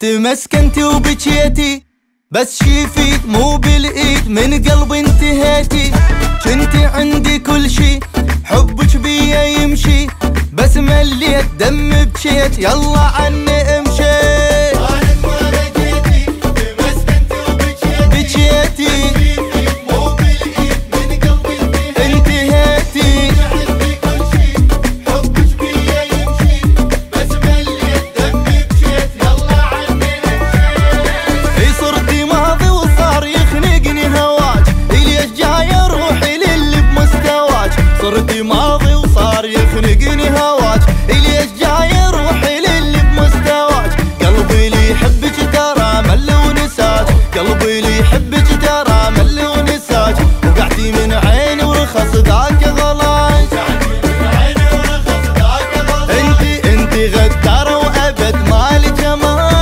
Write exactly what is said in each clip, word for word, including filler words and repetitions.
تمسكنتي وبكيتي بس شيفي مو بالايد، من قلبي انتهيتي. كنتي عندي كل شي، حبك بيا يمشي، بس مليت دم بكيت يلا عني امشي. صارت وانا جيتي تمسكنتي وبكيتي، بكيتي مو بالايد من قلبي انتهيتي. عندي كل شي، حبك بيا يمشي، بس مليت دم بكيت يلا عني امشي. اي صرتي ماضي وصار يخنقني هواج، ليش جاي روحي للي بمستواج. صرتي ماضي وصار يخنقني هواج، ليش جاي روحي للي بمستواج. قلبي لي يحبك ترى مل ونساج، قلبي لي يحبك ترى مل ونساج. وقعتي من عيني ورخص ذاك غلاج، انتي انتي غدارة وابد مالك امان.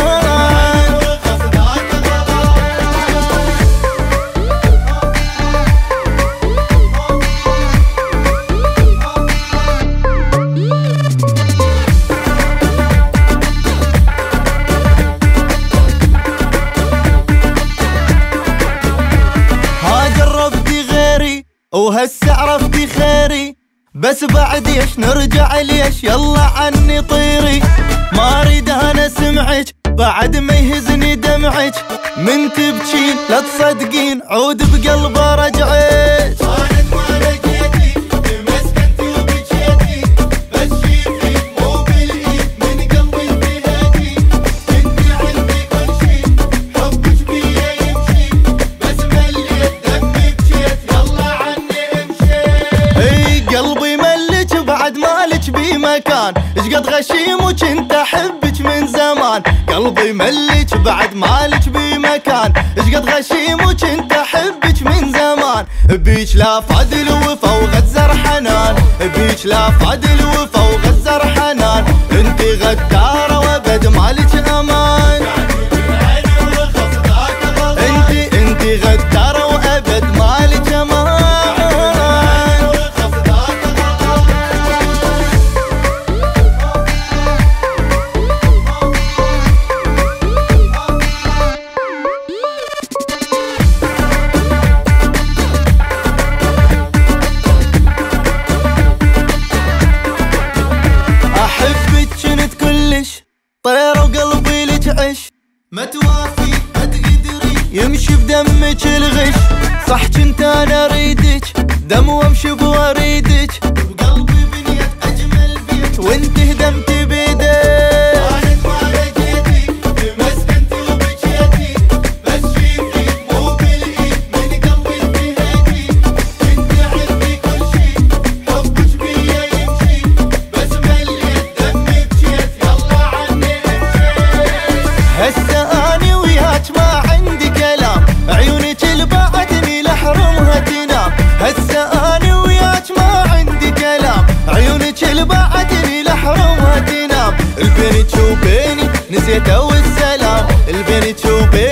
وهسه عرفتي خيري، بس بعد ايش نرجع ليش يلا عني طيري. ما اريد انا سمعك بعد ما يهزني دمعك، من تبكين لا تصدقين عود بقلبه رجعت. صارت وانا جيتي تمسكنتي وبكيتي، بس شيفي مو بالايد من قلبي انتهيتي. كنتي عندي كل شي، حبك بيا يمشي، بس مليت دم بكيت يلا عني امشي. اي قلبي ملك بعد مالك بمكان، ايش قد غشيم وكنت احبك من زمان. قلبي ملك بعد مالك بمكان، ايش قد غشيم وكنت احبك من زمان. بيك لا فادل وفا وغزر حنان، بيك لا فادل وفا وغزر حنان. انتي غدارة وابد مالك امان، انتي انتي غدارة وابد مالك امان. احبك كنت كلش طيرة وقلبي لك عش، ما توافي ما تقدري يمشي بدمك الغش. صح كنت انا اريدك دم وامشي بوريدك، وقلبي بنيت اجمل بيت وانت هدمتي بيدك. صارت وانا جيتي تمسكنتي وبكيتي، بس شيفي مو بالايد من قلبي انتهيتي. كنتي عندي كل شي، حبك بيا يمشي، بس مليت دم بكيت يلا عني امشي. هسه اني وياك ما عندي كلام، عيونك اللي بعدني لحرمها تنام. هسه اني وياك ما عندي كلام، عيونك اللي بعدني لحرمها تنام. البنت وبيني نسيته والسلام، البنت وبيني